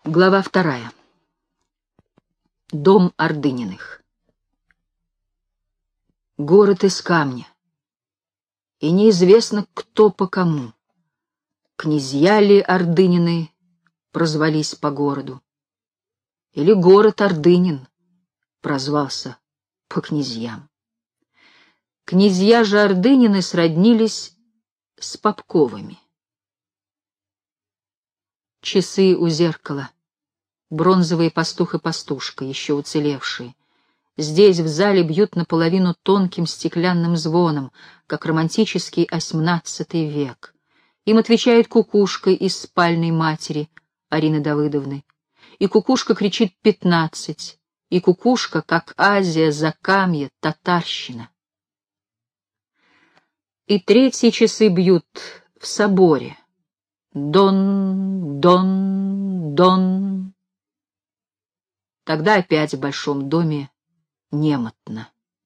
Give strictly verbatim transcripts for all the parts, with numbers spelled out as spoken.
Глава вторая. Дом Ордыниных. Город из камня, и неизвестно, кто по кому. Князья ли Ордынины прозвались по городу, или город Ордынин прозвался по князьям. Князья же Ордынины сроднились с Попковыми. Часы у зеркала, бронзовые пастух и пастушка, еще уцелевшие. Здесь, в зале, бьют наполовину тонким стеклянным звоном, как романтический осьмнадцатый век. Им отвечает кукушка из спальной матери Арины Давыдовны. И кукушка кричит «пятнадцать», и кукушка, как Азия, Закамье, татарщина. И третьи часы бьют в соборе. Дон, дон, дон. Тогда опять в большом доме немотно.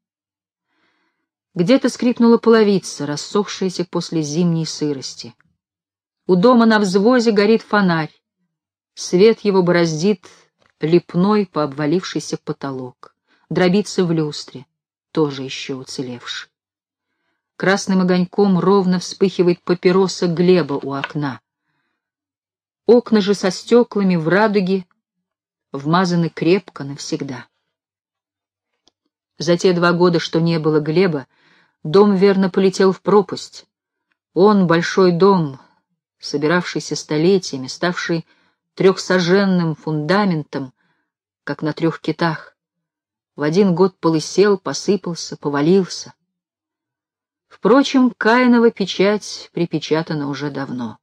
Где-то скрипнула половица, рассохшаяся после зимней сырости. У дома на взвозе горит фонарь. Свет его бороздит лепной по обвалившийся потолок. Дробится в люстре, тоже еще уцелевший. Красным огоньком ровно вспыхивает папироса Глеба у окна. Окна же со стеклами в радуге вмазаны крепко навсегда. За те два года, что не было Глеба, дом верно полетел в пропасть. Он, большой дом, собиравшийся столетиями, ставший трехсаженным фундаментом, как на трех китах, в один год полысел, посыпался, повалился. Впрочем, Каинова печать припечатана уже давно.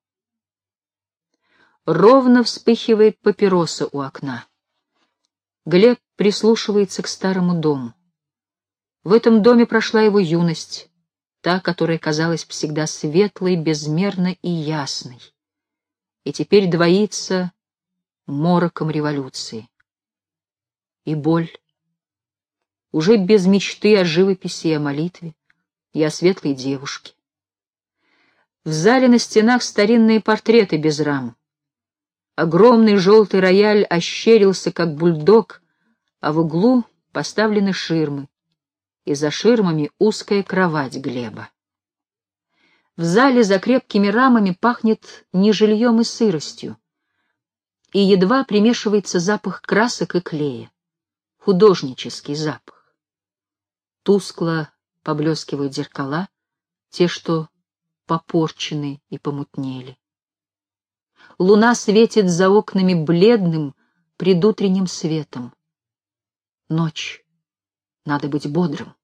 Ровно вспыхивает папироса у окна. Глеб прислушивается к старому дому. В этом доме прошла его юность, та, которая казалась всегда светлой, безмерно и ясной, и теперь двоится мороком революции. И боль. Уже без мечты о живописи и о молитве, и о светлой девушке. В зале на стенах старинные портреты без рам. Огромный желтый рояль ощерился, как бульдог, а в углу поставлены ширмы, и за ширмами узкая кровать Глеба. В зале за крепкими рамами пахнет не жильем и сыростью, и едва примешивается запах красок и клея, художнический запах. Тускло поблескивают зеркала, те, что попорчены и помутнели. Луна светит за окнами бледным предутренним светом. Ночь. Надо быть бодрым.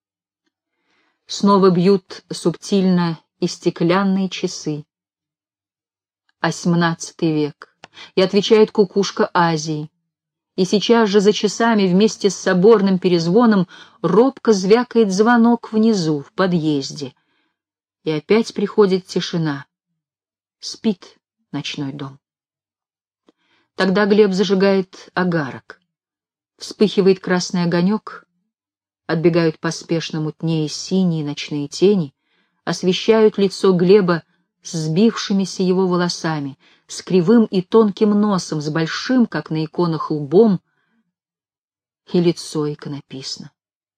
Снова бьют субтильно и стеклянные часы. Осьмнадцатый век. И отвечает кукушка Азии. И сейчас же за часами вместе с соборным перезвоном робко звякает звонок внизу, в подъезде. И опять приходит тишина. Спит ночной дом. Тогда Глеб зажигает огарок. Вспыхивает красный огонек, отбегают поспешно мутнее синие ночные тени, освещают лицо Глеба с сбившимися его волосами, с кривым и тонким носом, с большим, как на иконах, лбом, и лицо иконописно.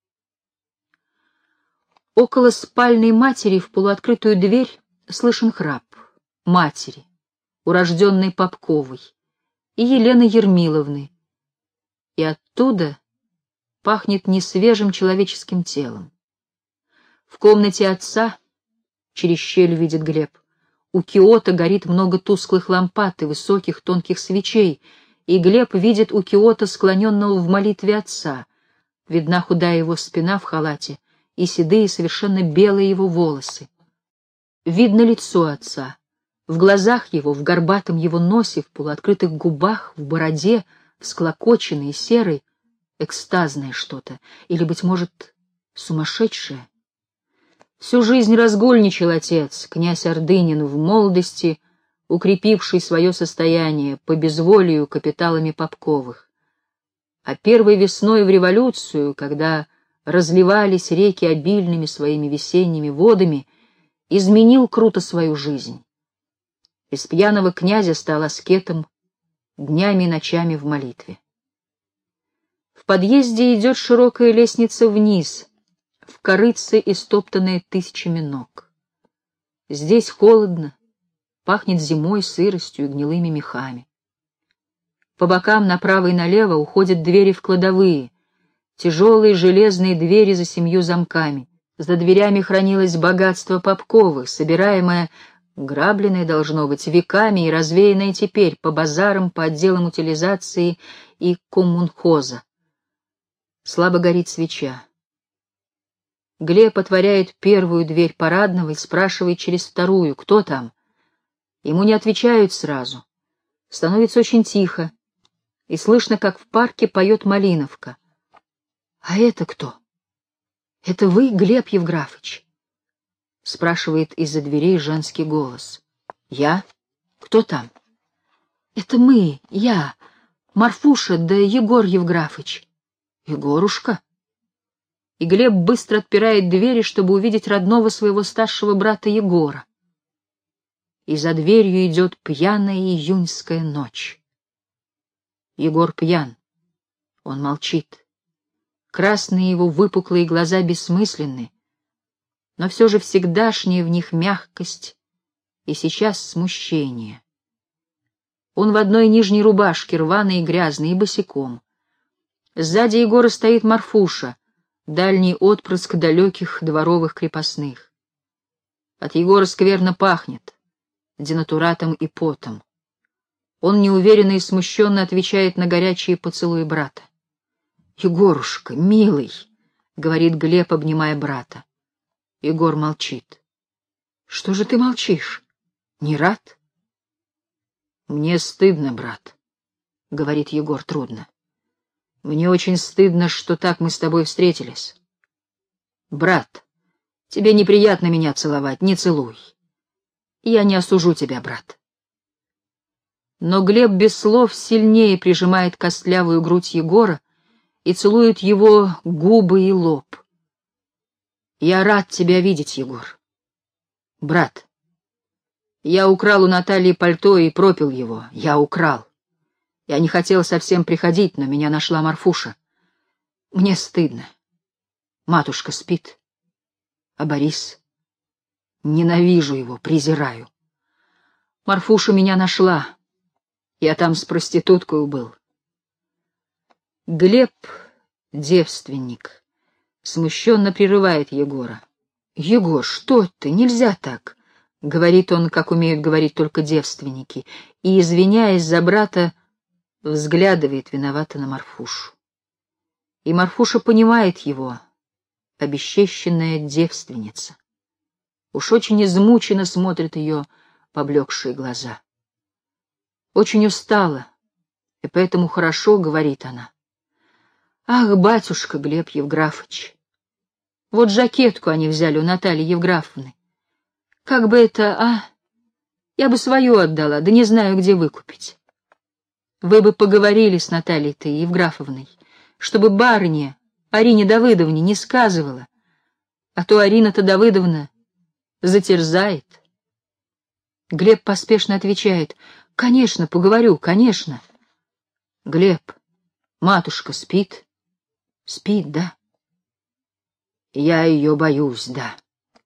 Около спальной матери в полуоткрытую дверь слышен храп матери, урожденной Попковой, и Елены Ермиловны, и оттуда пахнет несвежим человеческим телом. В комнате отца, через щель видит Глеб, у Киота горит много тусклых лампад и высоких тонких свечей, и Глеб видит у Киота, склоненного в молитве отца. Видна худая его спина в халате и седые, совершенно белые его волосы. Видно лицо отца. В глазах его, в горбатом его носе, в полуоткрытых губах, в бороде, всклокоченной и серой, экстазное что-то, или, быть может, сумасшедшее. Всю жизнь разгульничал отец, князь Ордынин, в молодости укрепивший свое состояние по безволию капиталами Попковых. А первой весной в революцию, когда разливались реки обильными своими весенними водами, изменил круто свою жизнь. Из пьяного князя стал аскетом, днями и ночами в молитве. В подъезде идет широкая лестница вниз, в корытце, истоптанная тысячами ног. Здесь холодно, пахнет зимой, сыростью и гнилыми мехами. По бокам направо и налево уходят двери в кладовые, тяжелые железные двери за семью замками. За дверями хранилось богатство Попковых, собираемое, грабленное, должно быть, веками и развеянное теперь по базарам, по отделам утилизации и коммунхоза. Слабо горит свеча. Глеб отворяет первую дверь парадного и спрашивает через вторую, кто там. Ему не отвечают сразу. Становится очень тихо, и слышно, как в парке поет Малиновка. — А это кто? — Это вы, Глеб Евграфыч? — спрашивает из-за дверей женский голос. — Я? Кто там? — Это мы, я, Марфуша да Егор Евграфыч. — Егорушка? И Глеб быстро отпирает двери, чтобы увидеть родного своего старшего брата Егора. И за дверью идет пьяная июньская ночь. Егор пьян. Он молчит. Красные его выпуклые глаза бессмысленны, но все же всегдашняя в них мягкость и сейчас смущение. Он в одной нижней рубашке, рваной и грязной, и босиком. Сзади Егора стоит Марфуша, дальний отпрыск далеких дворовых крепостных. От Егора скверно пахнет, денатуратом и потом. Он неуверенно и смущенно отвечает на горячие поцелуи брата. — Егорушка, милый, — говорит Глеб, обнимая брата. Егор молчит. — Что же ты молчишь? Не рад? — Мне стыдно, брат, — говорит Егор трудно. — Мне очень стыдно, что так мы с тобой встретились. Брат, тебе неприятно меня целовать, не целуй. Я не осужу тебя, брат. Но Глеб без слов сильнее прижимает костлявую грудь Егора и целует его губы и лоб. Я рад тебя видеть, Егор. Брат, я украл у Натальи пальто и пропил его. Я украл. Я не хотел совсем приходить, но меня нашла Марфуша. Мне стыдно. Матушка спит. А Борис? Ненавижу его, презираю. Марфуша меня нашла. Я там с проституткой был. Глеб, девственник, смущенно прерывает Егора. — Егор, что ты? Нельзя так, — говорит он, как умеют говорить только девственники, и, извиняясь за брата, взглядывает виновато на Марфушу. И Марфуша понимает его, обесчещенная девственница. Уж очень измученно смотрят ее поблекшие глаза. Очень устала, и поэтому хорошо, — говорит она. Ах, батюшка Глеб Евграфыч, вот жакетку они взяли у Натальи Евграфовны. Как бы это, а? Я бы свою отдала, да не знаю, где выкупить. Вы бы поговорили с Натальей-то Евграфовной, чтобы барыня Арине Давыдовне не сказывала, а то Арина-то Давыдовна затерзает. Глеб поспешно отвечает: — Конечно, поговорю, конечно. — Глеб, матушка спит? — Спит, да. — Я ее боюсь, да.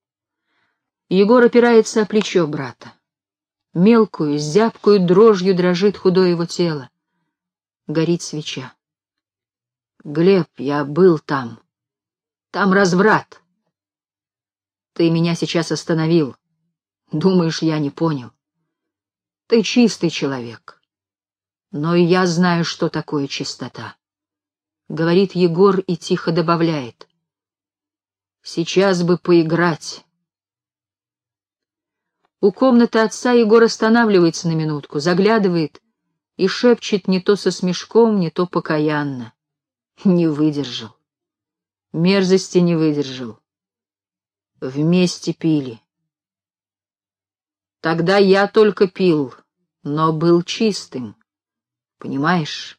Егор опирается о плечо брата. Мелкую, зябкую дрожью дрожит худое его тело. Горит свеча. — Глеб, я был там. Там разврат. Ты меня сейчас остановил. Думаешь, я не понял? Ты чистый человек. Но и я знаю, что такое чистота. Говорит Егор и тихо добавляет: сейчас бы поиграть. У комнаты отца Егор останавливается на минутку, заглядывает и шепчет не то со смешком, не то покаянно: не выдержал. Мерзости не выдержал. Вместе пили. Тогда я только пил, но был чистым, понимаешь?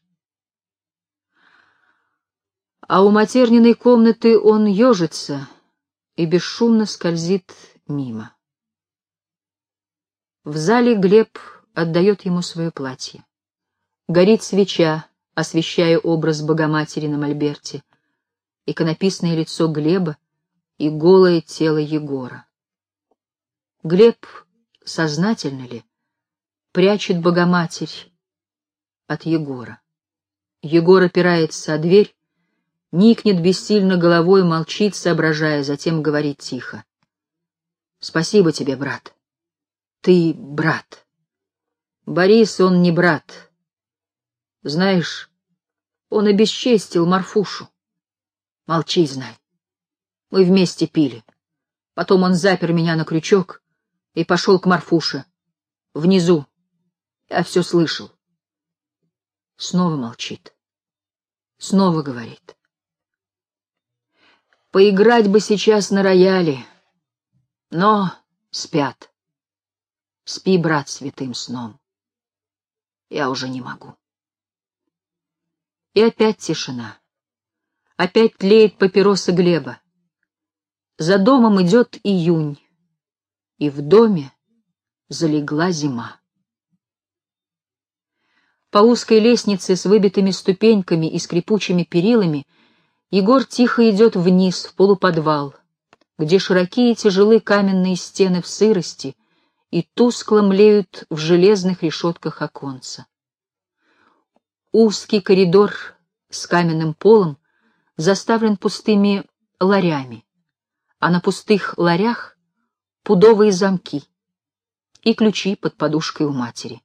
А у матерниной комнаты он ежится и бесшумно скользит мимо. В зале Глеб отдает ему свое платье. Горит свеча, освещая образ Богоматери на мольберте, иконописное лицо Глеба и голое тело Егора. Глеб, сознательно ли, прячет Богоматерь от Егора. Егор опирается о дверь, никнет бессильно головой, молчит, соображая, затем говорит тихо. «Спасибо тебе, брат. Ты брат. Борис, он не брат. Знаешь, он обесчестил Марфушу. Молчи, знай. Мы вместе пили. Потом он запер меня на крючок и пошел к Марфуше. Внизу. Я все слышал». Снова молчит. Снова говорит. «Поиграть бы сейчас на рояле, но спят. Спи, брат, святым сном. Я уже не могу». И опять тишина. Опять тлеет папироса Глеба. За домом идет июнь, и в доме залегла зима. По узкой лестнице с выбитыми ступеньками и скрипучими перилами Егор тихо идет вниз, в полуподвал, где широкие тяжелые каменные стены в сырости и тускло млеют в железных решетках оконца. Узкий коридор с каменным полом заставлен пустыми ларями, а на пустых ларях пудовые замки и ключи под подушкой у матери.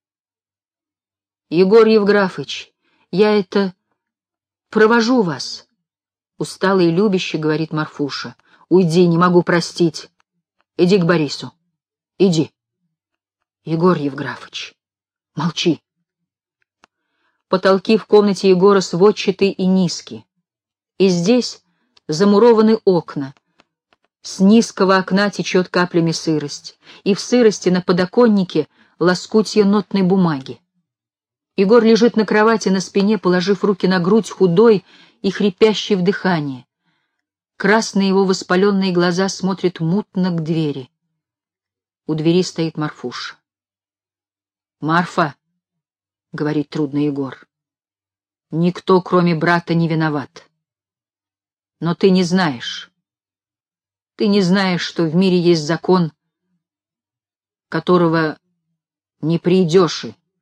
«Егор Евграфыч, я это... провожу вас», — устало и любяще говорит Марфуша. «Уйди, не могу простить. Иди к Борису. Иди». «Егор Евграфыч, молчи». Потолки в комнате Егора сводчатые и низкие, и здесь замурованы окна. С низкого окна течет каплями сырость, и в сырости на подоконнике лоскутья нотной бумаги. Егор лежит на кровати на спине, положив руки на грудь, худой и хрипящий в дыхании. Красные его воспаленные глаза смотрят мутно к двери. У двери стоит Марфуша. «Марфа», — говорит трудно Егор, — «никто, кроме брата, не виноват. Но ты не знаешь. Ты не знаешь, что в мире есть закон, которого не придешь,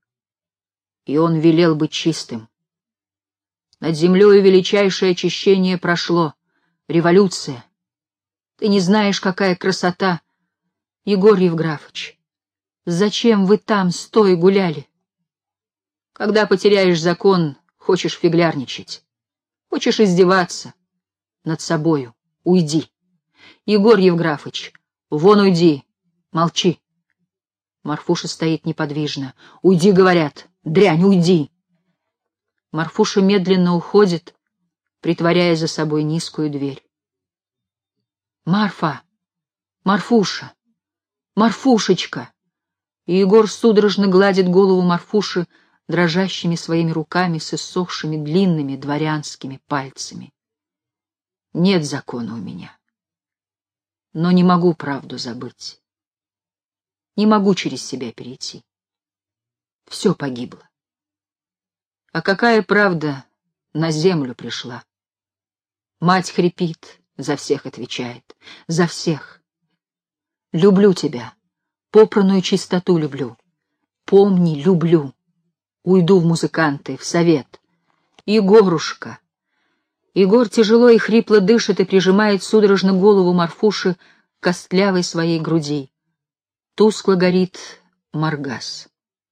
и он велел быть чистым. Над землею величайшее очищение прошло, революция. Ты не знаешь, какая красота. Егор Евграфыч, зачем вы там стоя гуляли? Когда потеряешь закон, хочешь фиглярничать, хочешь издеваться над собою. Уйди. Егор Евграфыч, вон уйди, молчи». Марфуша стоит неподвижно. «Уйди, говорят. Дрянь, уйди!» Марфуша медленно уходит, притворяя за собой низкую дверь. «Марфа! Марфуша! Марфушечка!» И Егор судорожно гладит голову Марфуши дрожащими своими руками с иссохшими длинными дворянскими пальцами. «Нет закона у меня, но не могу правду забыть. Не могу через себя перейти. Все погибло. А какая правда на землю пришла? Мать хрипит, за всех отвечает, за всех. Люблю тебя, попраную чистоту люблю. Помни, люблю. Уйду в музыканты, в совет. Егорушка». Егор тяжело и хрипло дышит и прижимает судорожно голову Марфуши к костлявой своей груди. Тускло горит маргас.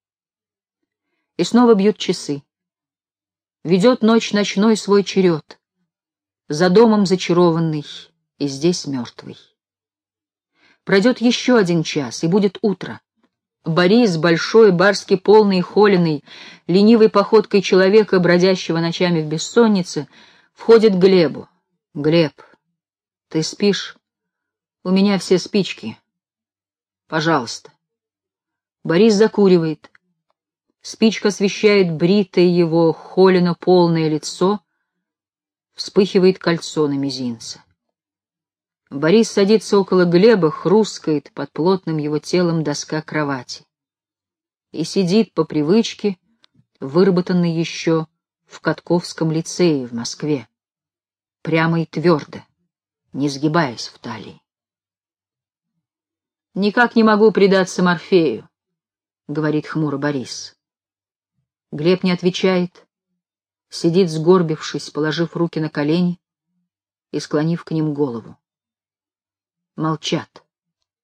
И снова бьют часы. Ведет ночь ночной свой черед. За домом зачарованный, и здесь мертвый. Пройдет еще один час, и будет утро. Борис, большой, барски полный и холеный, ленивой походкой человека, бродящего ночами в бессоннице, входит к Глебу. «Глеб, ты спишь? У меня все спички. Пожалуйста». Борис закуривает. Спичка освещает бритое его холено-полное лицо, вспыхивает кольцо на мизинце. Борис садится около Глеба, хрускает под плотным его телом доска кровати. И сидит по привычке, выработанный еще в Катковском лицее в Москве, прямо и твердо, не сгибаясь в талии. «Никак не могу предаться Морфею», — говорит хмуро Борис. Глеб не отвечает, сидит сгорбившись, положив руки на колени и склонив к ним голову. Молчат.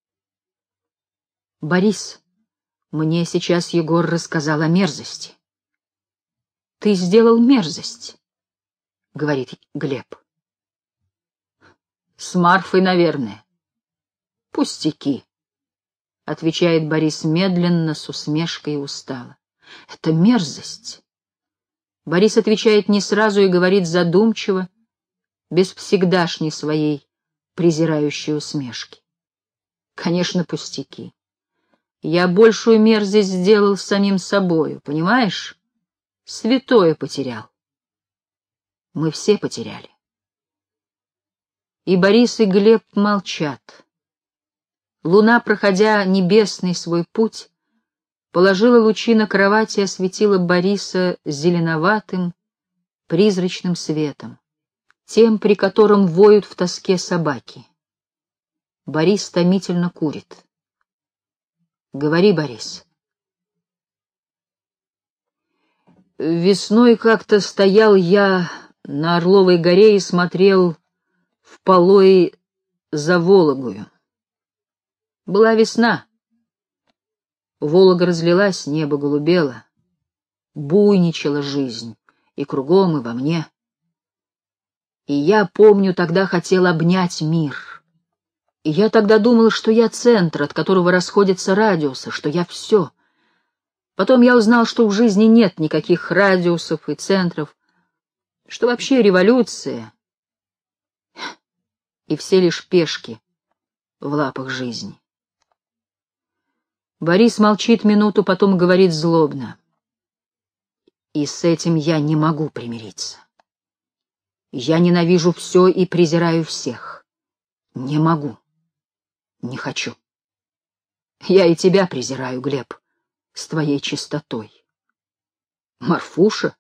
«Борис, мне сейчас Егор рассказал о мерзости». «Ты сделал мерзость», — говорит Глеб. «С Марфой, наверное». «Пустяки», — отвечает Борис медленно, с усмешкой и устало. «Это мерзость». Борис отвечает не сразу и говорит задумчиво, без всегдашней своей презирающей усмешки. «Конечно, пустяки. Я большую мерзость сделал с самим собою, понимаешь? Святое потерял. Мы все потеряли». И Борис, и Глеб молчат. Луна, проходя небесный свой путь, положила лучи на кровать и осветила Бориса зеленоватым, призрачным светом, тем, при котором воют в тоске собаки. Борис томительно курит. «Говори, Борис». «Весной как-то стоял я на Орловой горе и смотрел в полой за Вологою. Была весна. Волога разлилась, небо голубело, буйничала жизнь и кругом, и во мне. И я, помню, тогда хотел обнять мир. И я тогда думал, что я центр, от которого расходятся радиусы, что я все. Потом я узнал, что в жизни нет никаких радиусов и центров, что вообще революция и все лишь пешки в лапах жизни». Борис молчит минуту, потом говорит злобно. «И с этим я не могу примириться. Я ненавижу все и презираю всех. Не могу. Не хочу. Я и тебя презираю, Глеб, с твоей чистотой. Марфуша?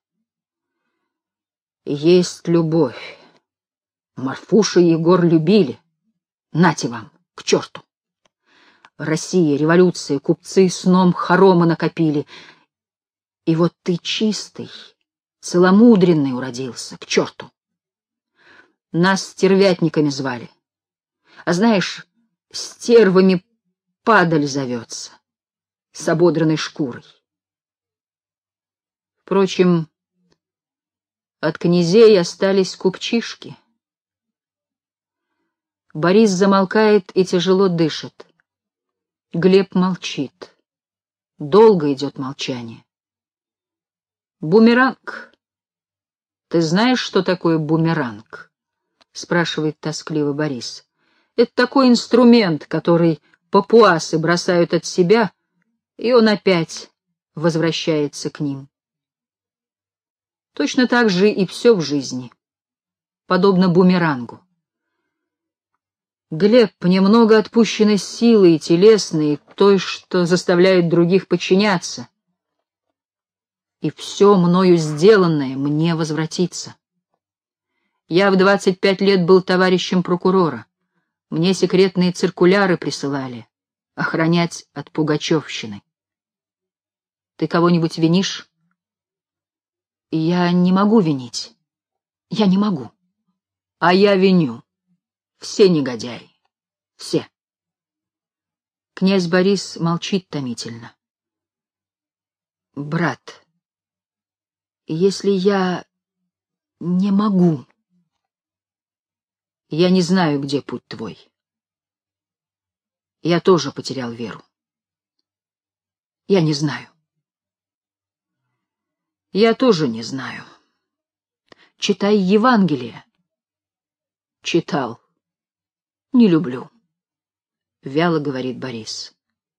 Есть любовь. Марфуша и Егор любили. Нате вам, к черту. Россия, революция, купцы сном хорома накопили. И вот ты чистый, целомудренный уродился, к черту. Нас стервятниками звали. А знаешь, стервами падаль зовется, с ободранной шкурой. Впрочем, от князей остались купчишки». Борис замолкает и тяжело дышит. Глеб молчит. Долго идет молчание. «Бумеранг. Ты знаешь, что такое бумеранг?» — спрашивает тоскливо Борис. «Это такой инструмент, который папуасы бросают от себя, и он опять возвращается к ним. Точно так же и все в жизни, подобно бумерангу. Глеб, немного отпущенной силы и телесной, той, что заставляет других подчиняться, и все мною сделанное мне возвратится. Я в двадцать пять лет был товарищем прокурора. Мне секретные циркуляры присылали охранять от пугачевщины. Ты кого-нибудь винишь?» «Я не могу винить. Я не могу. А я виню. Все негодяи. Все». Князь Борис молчит томительно. «Брат, если я не могу, я не знаю, где путь твой. Я тоже потерял веру. Я не знаю. Я тоже не знаю. Читай Евангелие». «Читал. Не люблю», — вяло говорит Борис.